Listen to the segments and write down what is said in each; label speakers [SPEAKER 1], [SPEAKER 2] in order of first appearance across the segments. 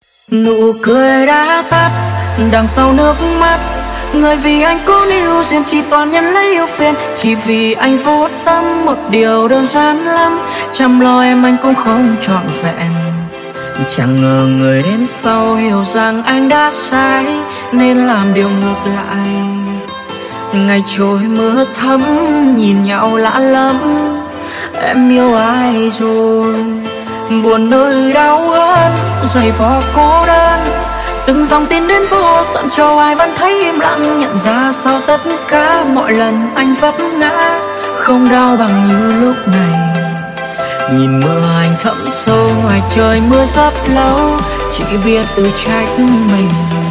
[SPEAKER 1] Nụ cười đã tắt đằng sau nước mắt. Người vì anh cố níu duyên chỉ toàn nhân lấy yêu phiền. Chỉ vì anh vô tâm một điều đơn giản lắm. Chăm lo em anh cũng không trọn vẹn. Chẳng ngờ người đến sau hiểu rằng anh đã sai, nên làm điều ngược lại. Ngày trôi mưa thấm nhìn nhau lạ lắm. Em yêu ai rồi? Buồn nơi đau ớt giày vò cô đơn. Từng dòng tin đến vô tận cho ai vẫn thấy im lặng. Nhận ra sau tất cả mọi lần anh vấp ngã không đau bằng như lúc này. Nhìn mưa anh thấm sâu ngoài trời mưa rất lâu. Chỉ biết tự trách mình.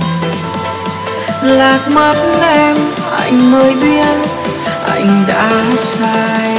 [SPEAKER 1] Lạc mất em anh mới biết anh đã sai.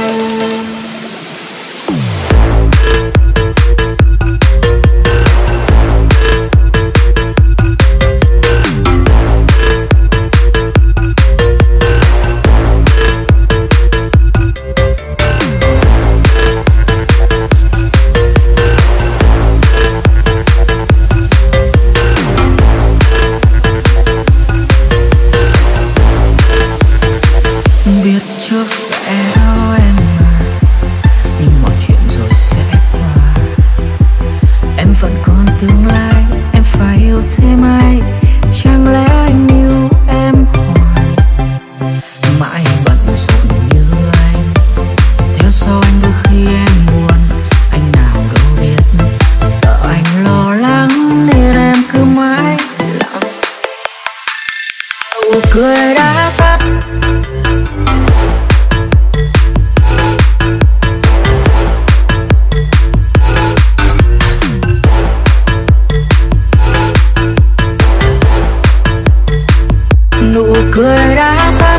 [SPEAKER 1] Trước sẽ đau em mà, nhưng mọi chuyện rồi sẽ qua. Em vẫn còn tương lai, em phải yêu thêm ai? Chẳng lẽ anh yêu em hoài, mãi bận rộn như anh, theo sau anh đôi khi em buồn. Anh nào đâu biết, sợ anh lo lắng nên em cứ mãi lặng. Nụ cười đã tắt. Nụ cười đã tắt.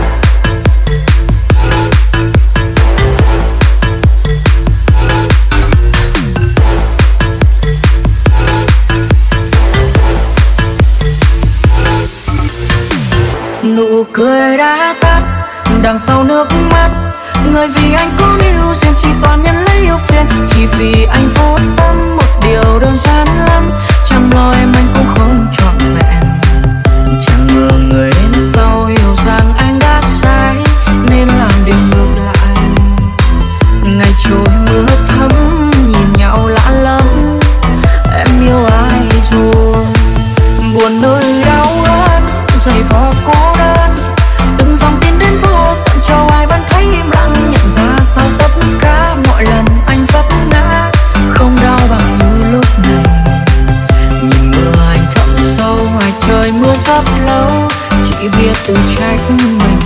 [SPEAKER 1] Nụ cười đã tắt đằng sau nước mắt. Người vì anh cố níu duyên chỉ toàn nhân lấy yêu phiền. Chỉ vì anh vô tâm một điều đơn giản lắm. Chăm lo em anh cũng không trọn vẹn. Chẳng ngờ người đến sau hiểu rằng anh đã sai, nên làm điều ngược lại. Ngày trôi mưa thấm nhìn nhau lạ lắm. Em yêu ai rồi? Buồn nơi đau ớt giày vò cô đơn. Từng dòng tin đến vô tận cho ai vẫn thấy im lặng. Nhận ra sau tất cả mọi lần anh vấp ngã không đau bằng như lúc này. Nhìn mưa anh thấm sâu ngoài trời mưa rất lâu. Chỉ biết tự trách mình.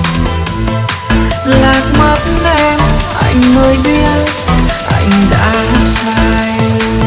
[SPEAKER 1] Lạc mất em anh mới biết anh đã sai.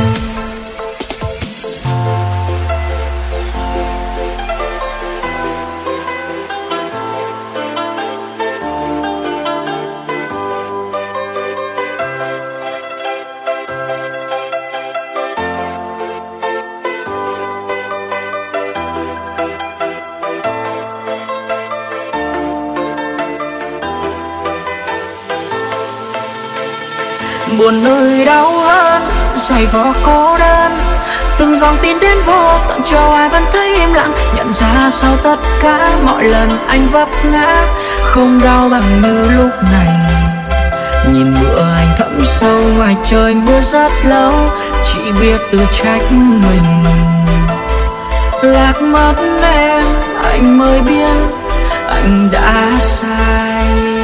[SPEAKER 1] Buồn nơi đau hơn giày vò cô đơn. Từng dòng tin đến vô tận cho ai vẫn thấy im lặng. Nhận ra sau tất cả mọi lần anh vấp ngã không đau bằng như lúc này. Nhìn mưa anh thấm sâu ngoài trời mưa rất lâu. Chỉ biết tự trách mình. Lạc mất em anh mới biết anh đã sai.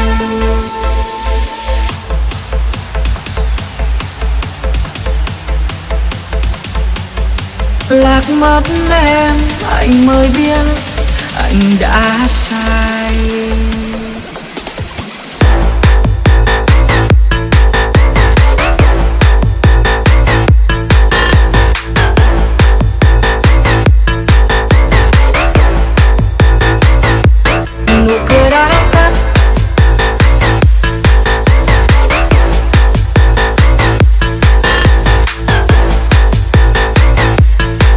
[SPEAKER 1] Lạc mất em anh mới biết anh đã sai. Nụ cười đã tắt.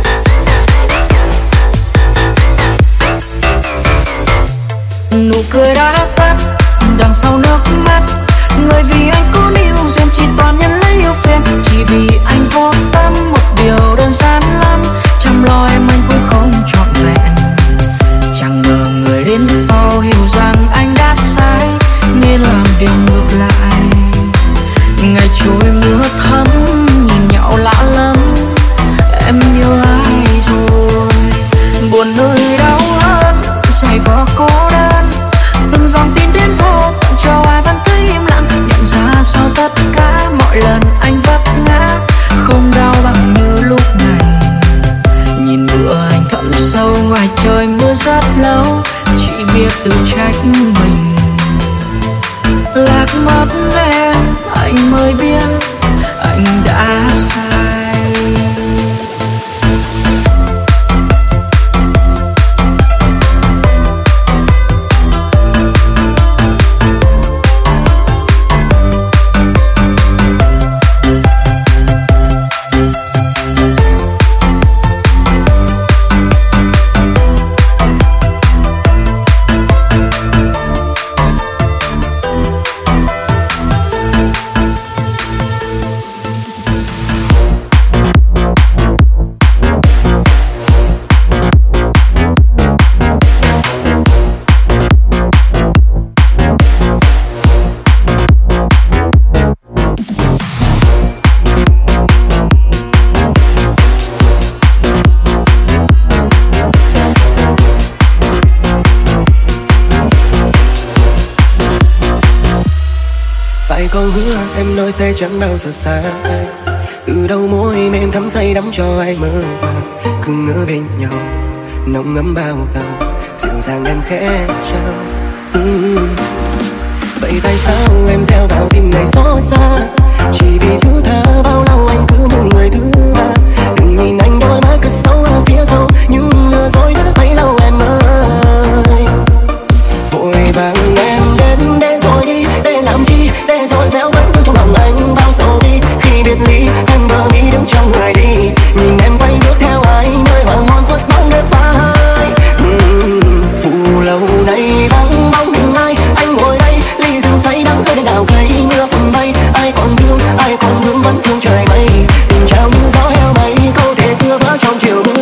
[SPEAKER 1] Nụ cười sâu ngoài trời mưa rất lâu, chỉ biết tự trách mình. Lạc mất em, anh mới biết anh đã sai.
[SPEAKER 2] Câu hứa em nói sẽ chẳng bao giờ xa anh. Từ đầu môi em thắm say đắm cho anh mơ màng, cứ ngỡ bên nhau nồng ấm bao lâu, dịu dàng em khẽ trao. Vậy tại sao em gieo vào tim này xót xa, chỉ vì thứ tha bao lâu anh cứ như người thứ ba. Đừng nhìn anh đôi mắt cứ sâu ở phía sau, nhưng lừa dối đã bấy lâu em ơi. Vội vàng em đến để rồi đi, để làm chi, để rồi gieo vẫn vương trong lòng anh bao sầu đi. Khi biệt ly em bờ mi đứng trong người đi, nhìn em quay bước theo ai nơi hoàng hôn khuất bóng đêm phai. Phù lâu nay vắng bóng hình ai, anh ngồi đây ly rượu say đắng hơi đào cây mưa phần bay. Ai còn thương vẫn thương trời mây, tình trao như gió heo mây, câu thề xưa vỡ trong chiều mưa.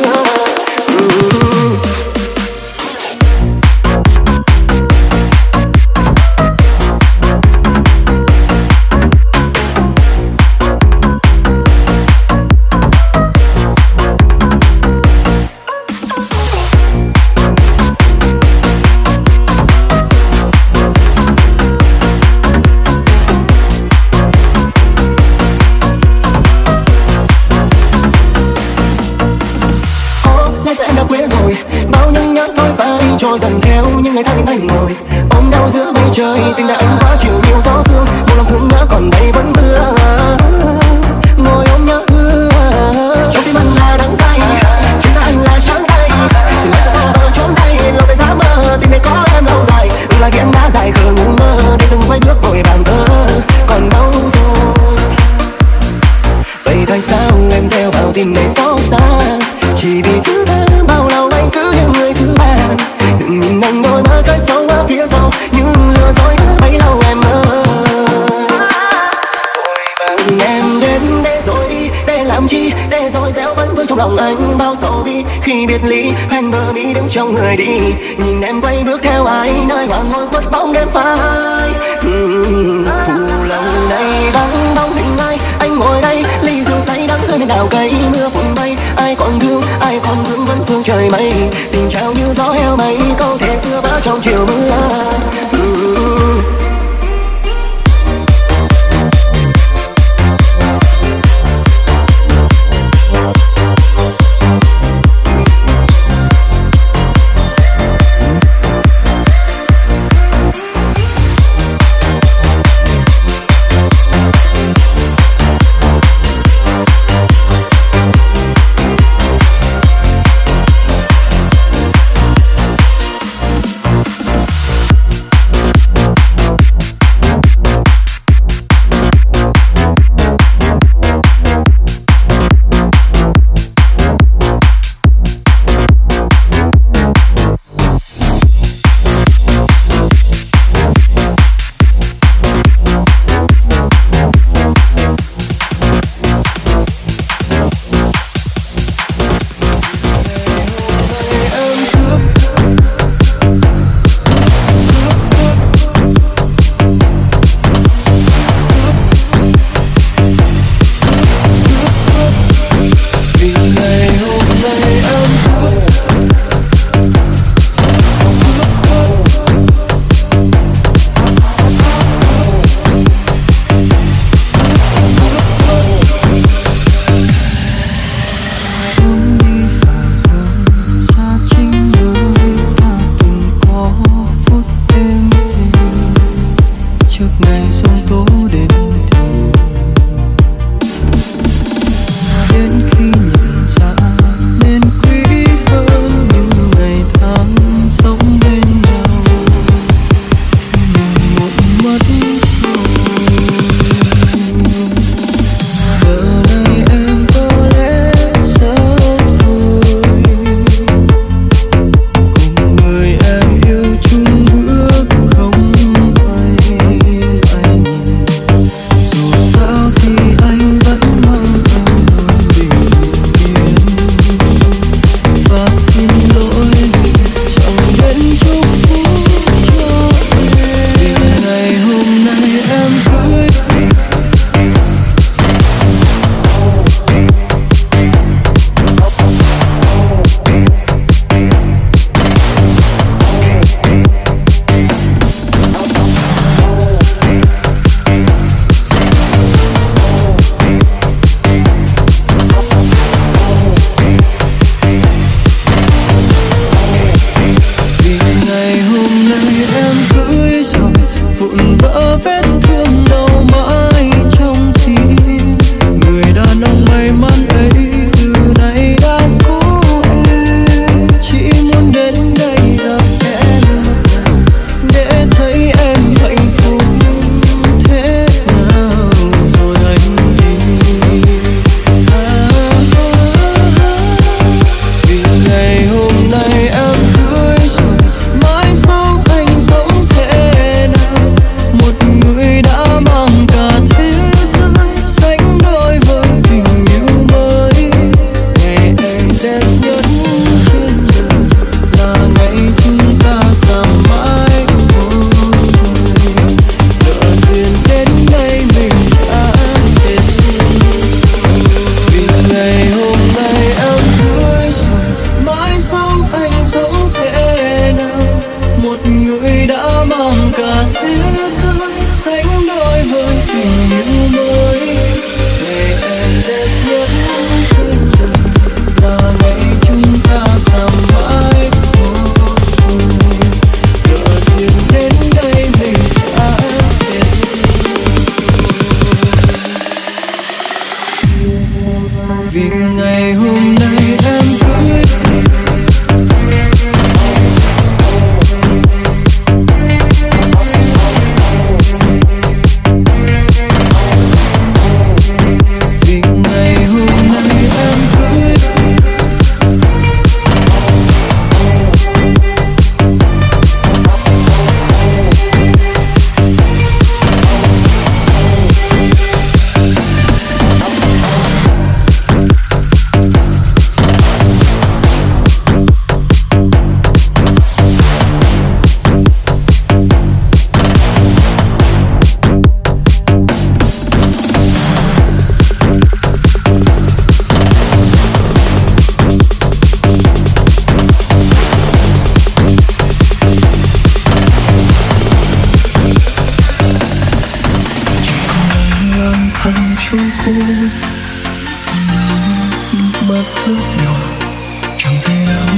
[SPEAKER 2] Trôi dần theo những ngày tháng bên anh ngồi ôm đau giữa mây trời, tình đã anh quá chịu nhiều gió sương, một lòng thương nhớ còn đây vẫn mưa. Ngồi ôm nhớ ưa trong tim anh là đắng cay, trên tay anh là trắng tay, tình đã xa xa bao trốn đây, lòng đầy giá mơ tình này có em lâu dài. Là khi em đã dài khờ ngủ mơ để dừng quay bước vội vàng thơ, còn đâu rồi. Vậy tại sao em gieo vào tim này xót xa, chỉ vì thứ tha bao lâu anh cứ như người thứ ba. Đừng nhìn anh đôi mắt cái sâu ở phía sau, nhưng lừa dối đã bấy lâu em ơi. Vội vàng em đến để rồi đi, để làm chi, để rồi gieo vẫn vương trong lòng anh bao sầu bi. Khi biệt ly hoen bờ mi đứng trong người đi, nhìn em quay bước theo ai nơi hoàng hôn khuất bóng đêm phai. Phù lòng này vắng bóng hình ai, anh ngồi đây ly rượu say đắng hơi bên đào cây mưa phùn bay. Ai còn thương vẫn phương trời mây, tình trao như gió heo mây, câu thề xưa vỡ trong chiều mưa.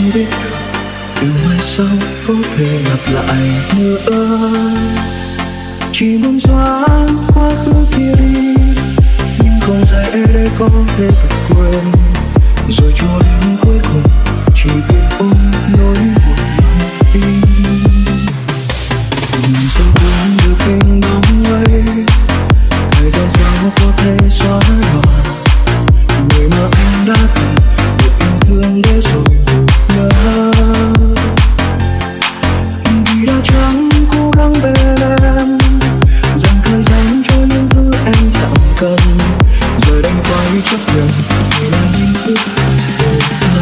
[SPEAKER 1] không biết được điều mai sau có thể lặp lại nữa. Chỉ muốn xóa quá khứ kia đi, nhưng không dễ để có thể thật quên. Rồi cho đến cuối cùng chỉ biết ôm nỗi buồn lòng tim. Mình sao quên được hình bóng ấy, thời gian sao có thể xóa nhòa người mà anh đã từng được yêu thương để rồi vụt nhớ. Vì đã chẳng cố gắng bên em, dành thời gian cho những thứ em chẳng cần, giờ đành phải chấp nhận vì là những phút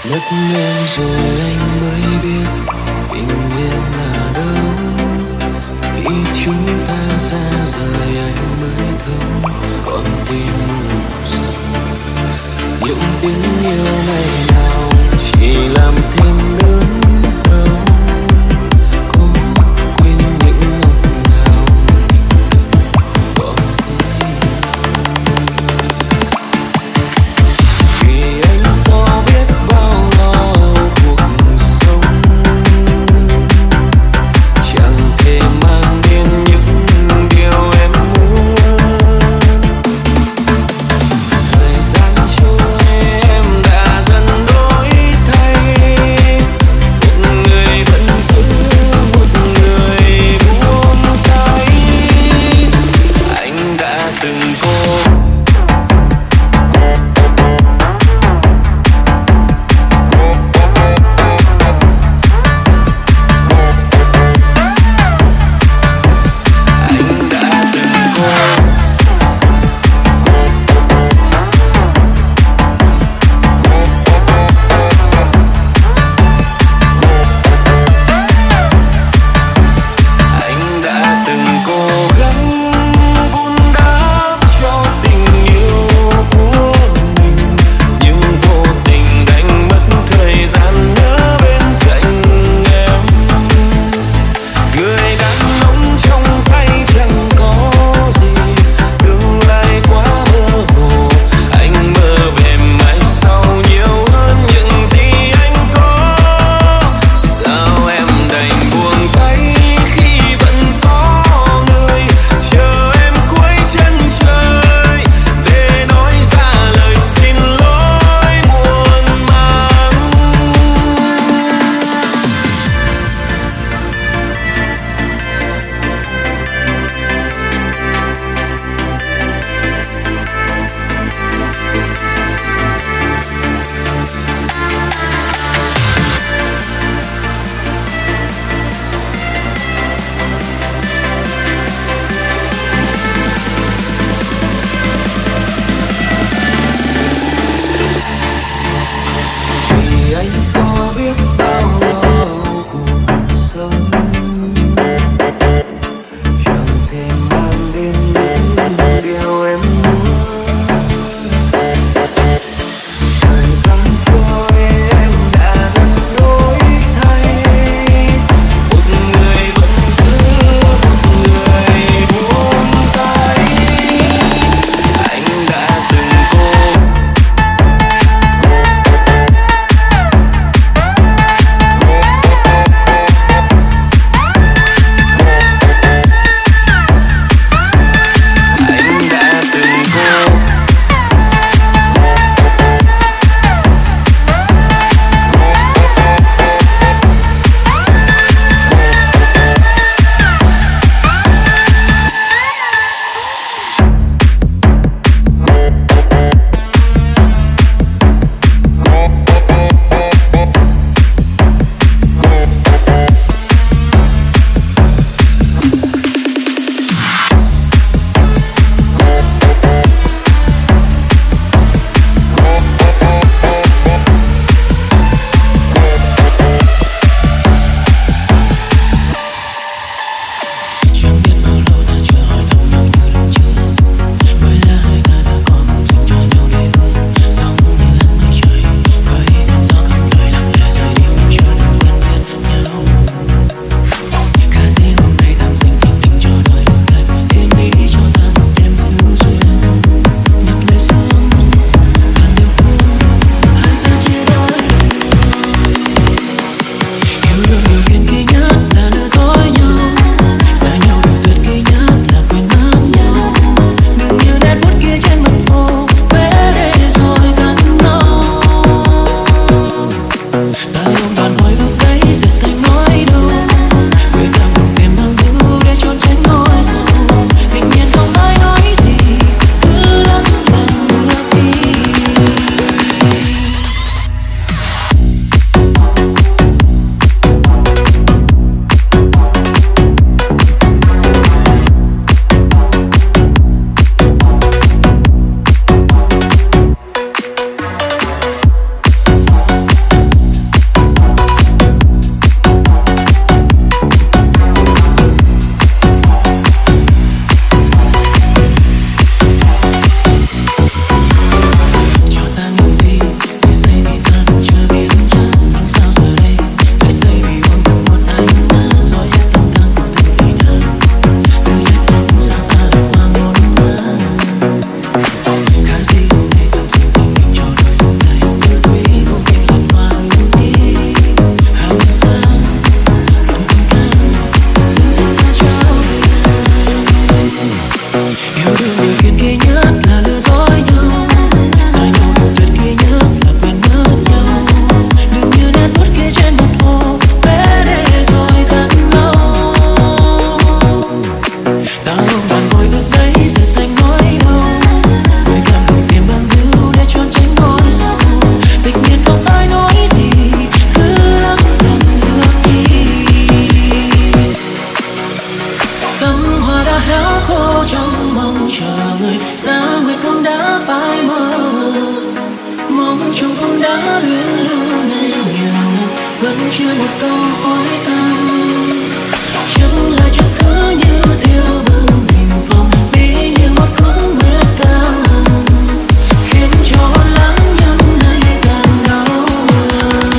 [SPEAKER 1] Mất em rồi anh mới biết bình yên là đâu. Khi chúng ta xa rời anh mới thấu con tim ngủ say. Những tiếng yêu ngày nào chỉ làm thêm đớn đau. Cố quên những ngọt ngào mình từng có với nhau. Vì anh có biết bao lo cuộc sống, chẳng thể mang đến những điều em muốn. Thời gian trôi em đã dần vẫn chưa một câu hỏi thăm. Chẳng là chắc cứ như theo bóng bình phong bí như một khúc nguyệt cao, khiến cho lãng nhân này càng đau lòng.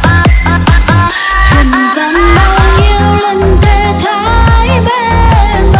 [SPEAKER 3] Trần gian bao nhiêu lần thề thái bên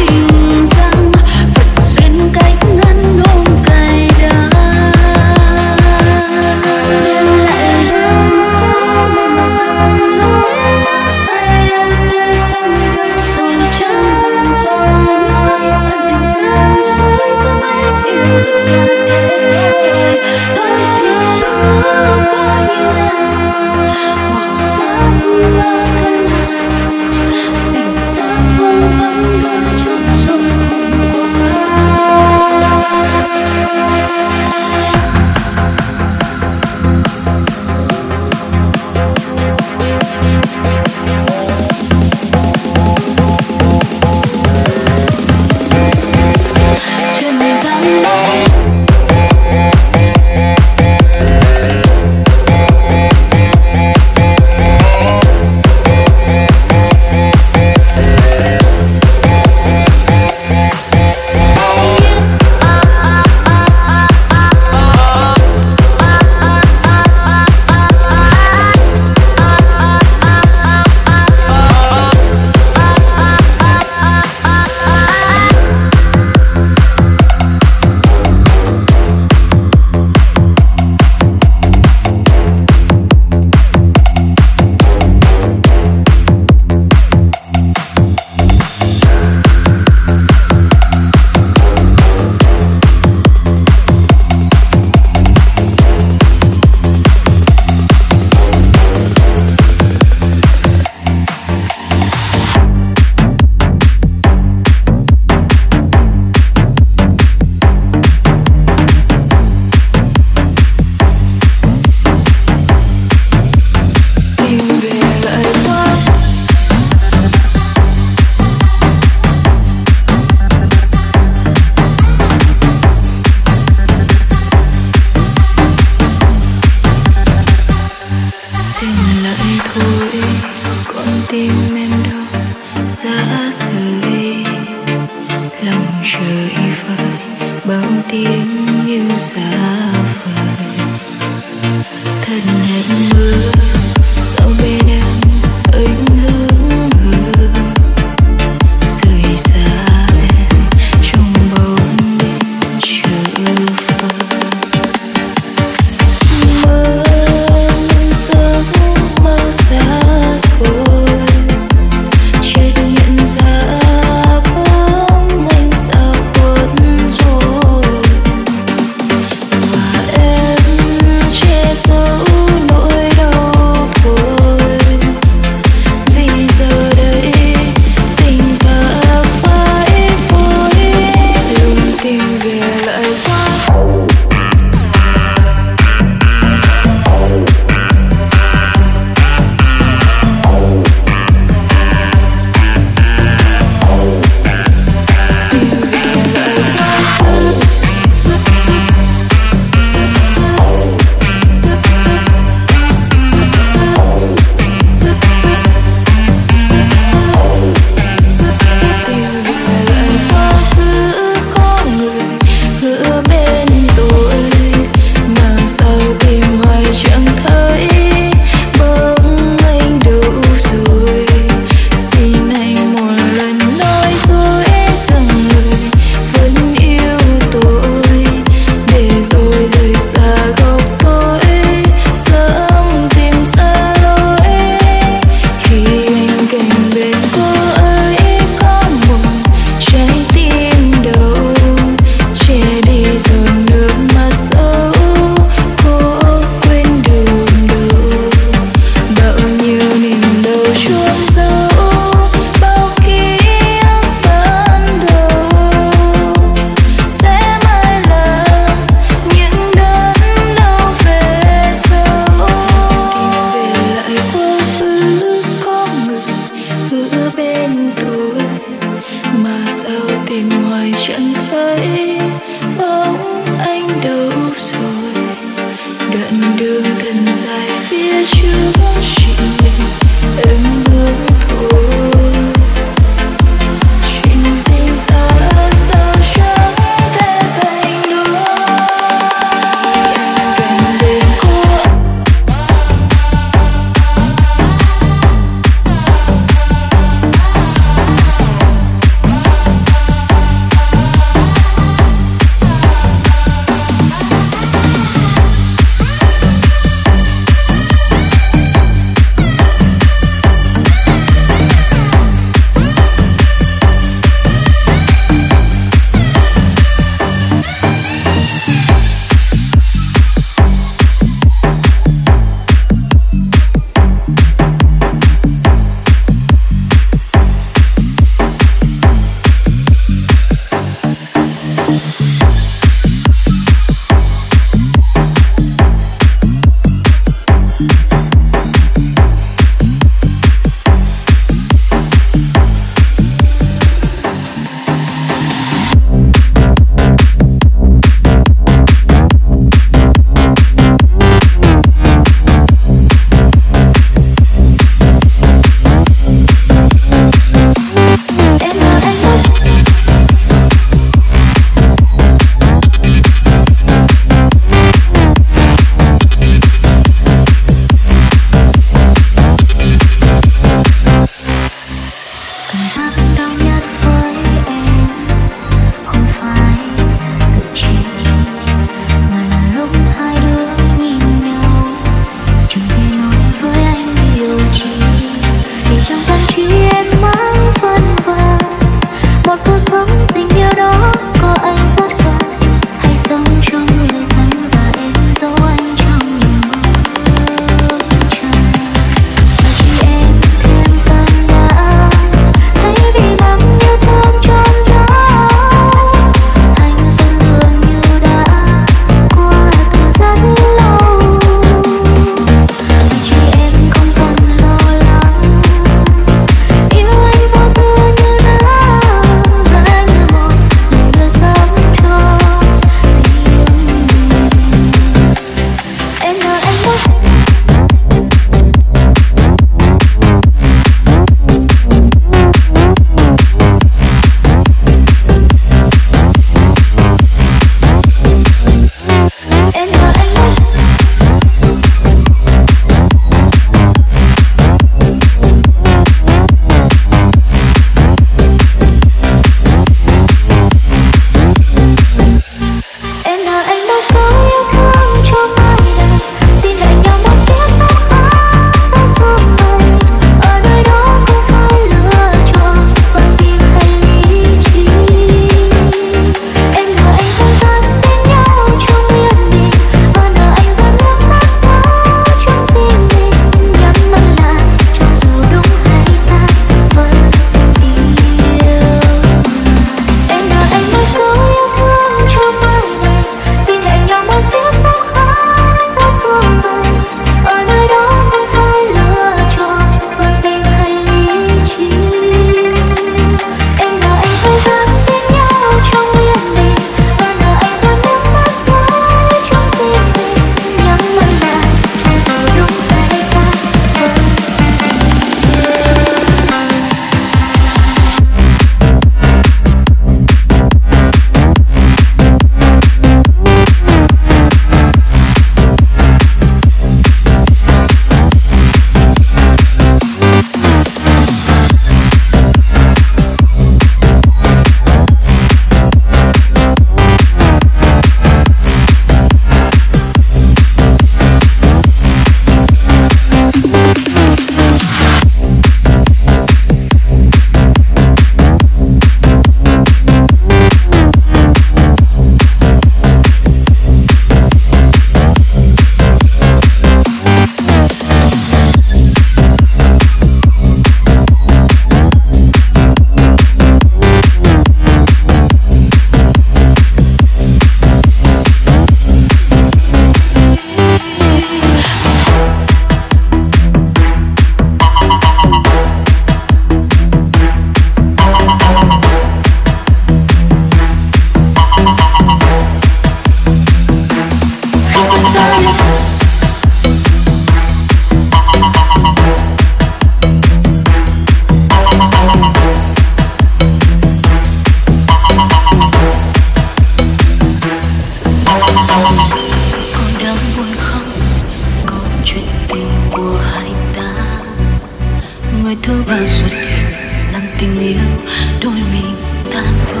[SPEAKER 1] thứ ba xuất hiện làm tình yêu đôi mình tan vỡ.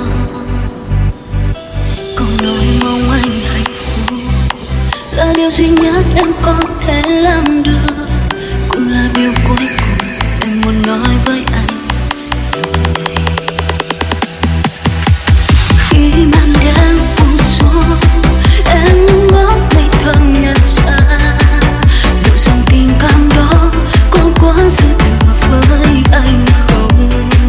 [SPEAKER 1] Câu nói mong anh hạnh phúc là điều duy nhất em có thể làm được, cũng là điều cuối cùng em muốn nói với anh lúc này. Khi màn đêm buông xuống em ngước ngây thơ nhận ra liệu rằng tình cảm đó có quá dư thừa với anh không.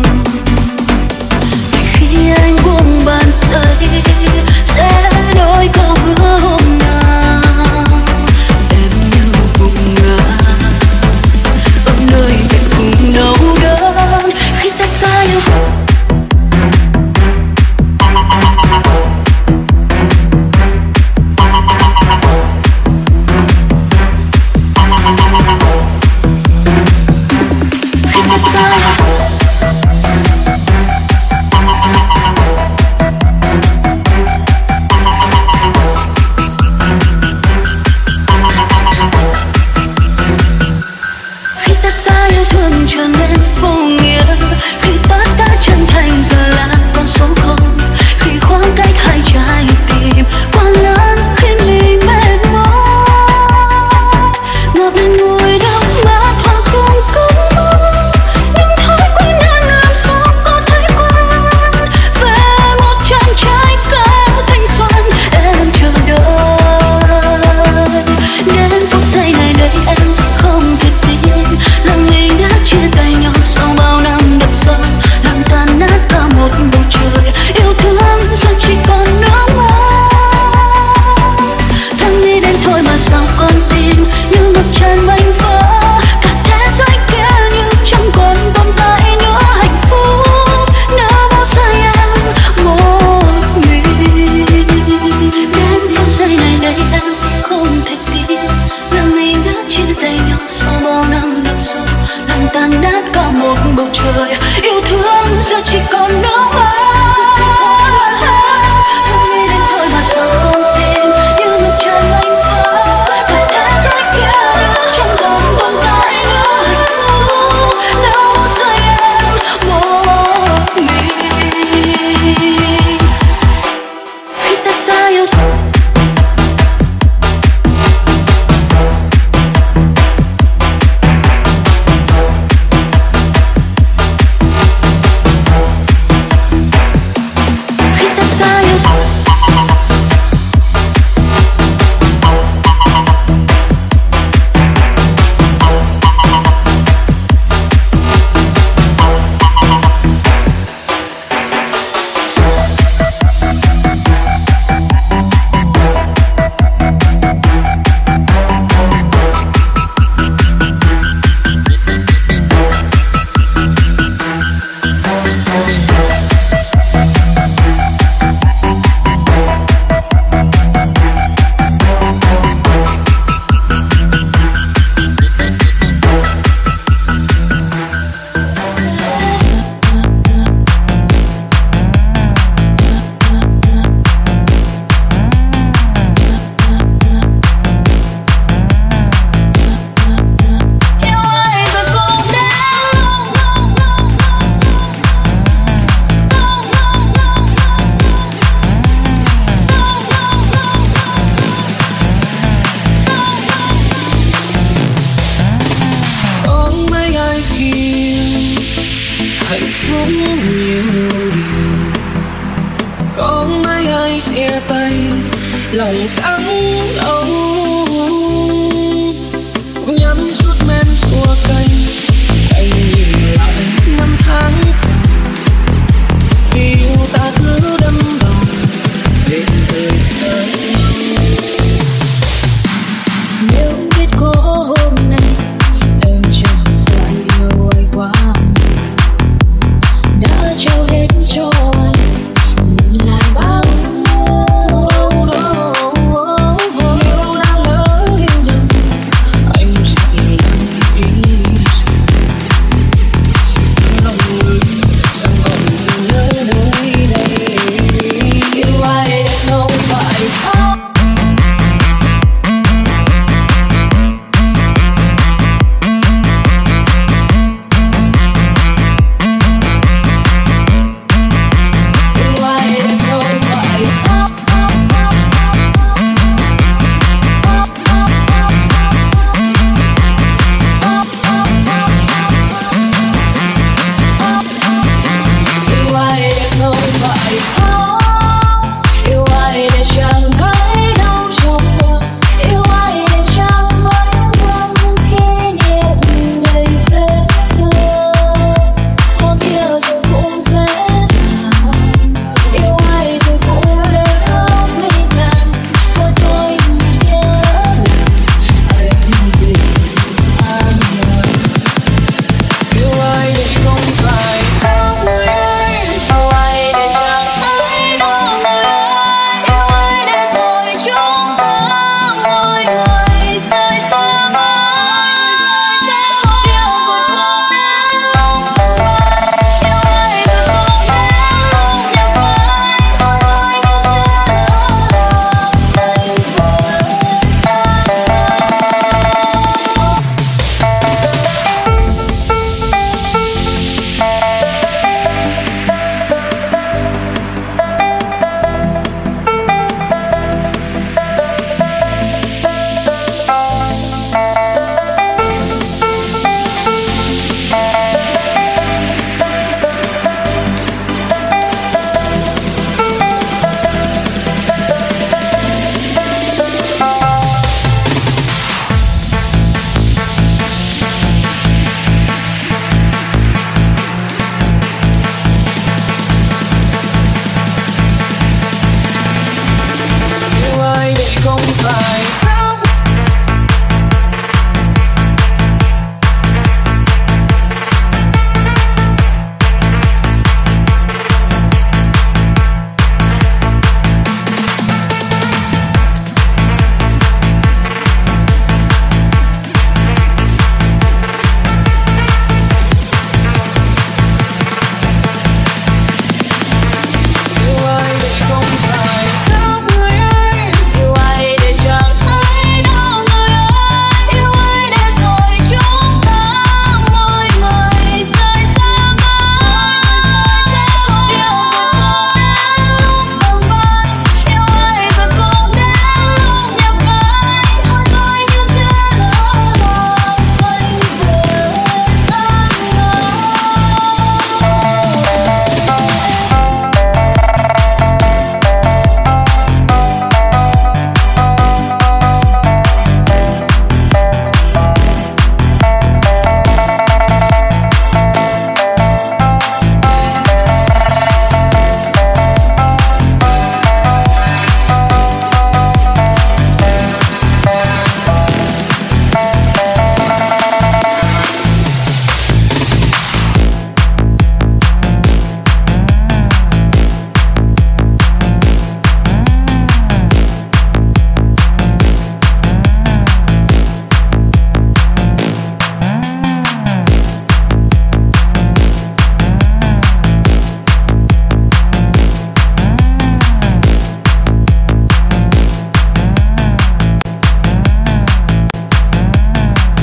[SPEAKER 1] Vì khi anh buông bàn tay sẽ đổi câu hứa hôm nào em như vùng ngã ở nơi tận cùng đau đớn khi tay ta yêu.
[SPEAKER 3] hạnh phúc nhiều điều, có mấy ai chia tay lòng trắng